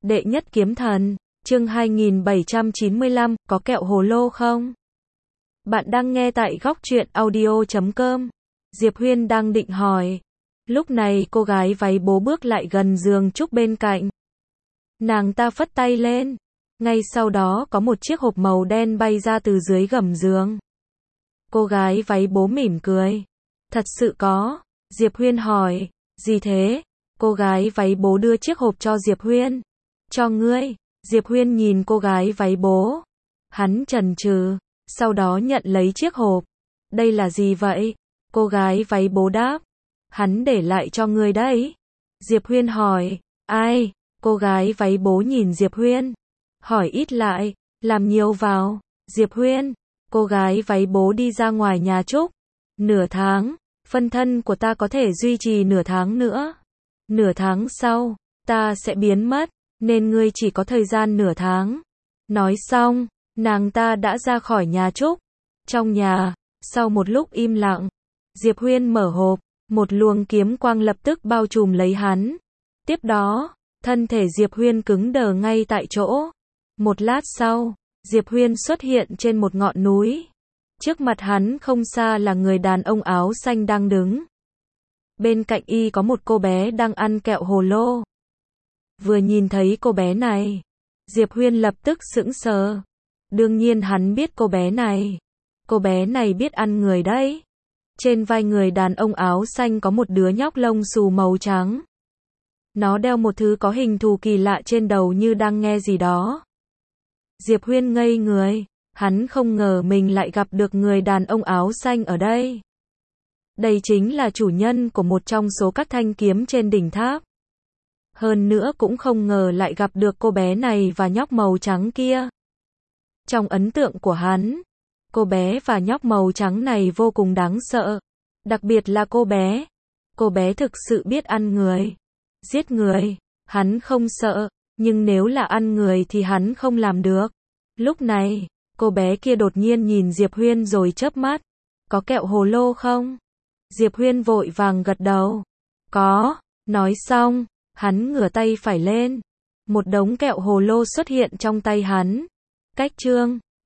Đệ nhất kiếm thần, chương 2795, có kẹo hồ lô không? Bạn đang nghe tại góc truyện audio.com. Diệp Huyên đang định hỏi. Lúc này cô gái váy bố bước lại gần giường Trúc bên cạnh. Nàng ta phất tay lên. Ngay sau đó có một chiếc hộp màu đen bay ra từ dưới gầm giường. Cô gái váy bố mỉm cười. Thật sự có? Diệp Huyên hỏi. Gì thế? Cô gái váy bố đưa chiếc hộp cho Diệp Huyên. Cho ngươi. Diệp Huyên nhìn cô gái váy bố. Hắn chần chừ, sau đó nhận lấy chiếc hộp. Đây là gì vậy? Cô gái váy bố đáp. Hắn để lại cho ngươi đấy. Diệp Huyên hỏi. Ai? Cô gái váy bố nhìn Diệp Huyên. Hỏi ít lại, làm nhiều vào. Diệp Huyên. Cô gái váy bố đi ra ngoài nhà Trúc. Nửa tháng, phân thân của ta có thể duy trì nửa tháng nữa. Nửa tháng sau, ta sẽ biến mất, nên ngươi chỉ có thời gian nửa tháng. Nói xong, nàng ta đã ra khỏi nhà Trúc. Trong nhà, sau một lúc im lặng, Diệp Huyên mở hộp, một luồng kiếm quang lập tức bao trùm lấy hắn. Tiếp đó, thân thể Diệp Huyên cứng đờ ngay tại chỗ. Một lát sau, Diệp Huyên xuất hiện trên một ngọn núi. Trước mặt hắn không xa là người đàn ông áo xanh đang đứng. Bên cạnh y có một cô bé đang ăn kẹo hồ lô. Vừa nhìn thấy cô bé này, Diệp Huyên lập tức sững sờ. Đương nhiên hắn biết cô bé này. Cô bé này biết ăn người đấy. Trên vai người đàn ông áo xanh có một đứa nhóc lông xù màu trắng. Nó đeo một thứ có hình thù kỳ lạ trên đầu như đang nghe gì đó. Diệp Huyên ngây người. Hắn không ngờ mình lại gặp được người đàn ông áo xanh ở đây. Đây chính là chủ nhân của một trong số các thanh kiếm trên đỉnh tháp. Hơn nữa cũng không ngờ lại gặp được cô bé này và nhóc màu trắng kia. Trong ấn tượng của hắn, cô bé và nhóc màu trắng này vô cùng đáng sợ. Đặc biệt là cô bé. Cô bé thực sự biết ăn người. Giết người, hắn không sợ, nhưng nếu là ăn người thì hắn không làm được. Lúc này, cô bé kia đột nhiên nhìn Diệp Huyên rồi chớp mắt. Có kẹo hồ lô không? Diệp Huyên vội vàng gật đầu. Có. Nói xong, hắn ngửa tay phải lên. Một đống kẹo hồ lô xuất hiện trong tay hắn. Cách chương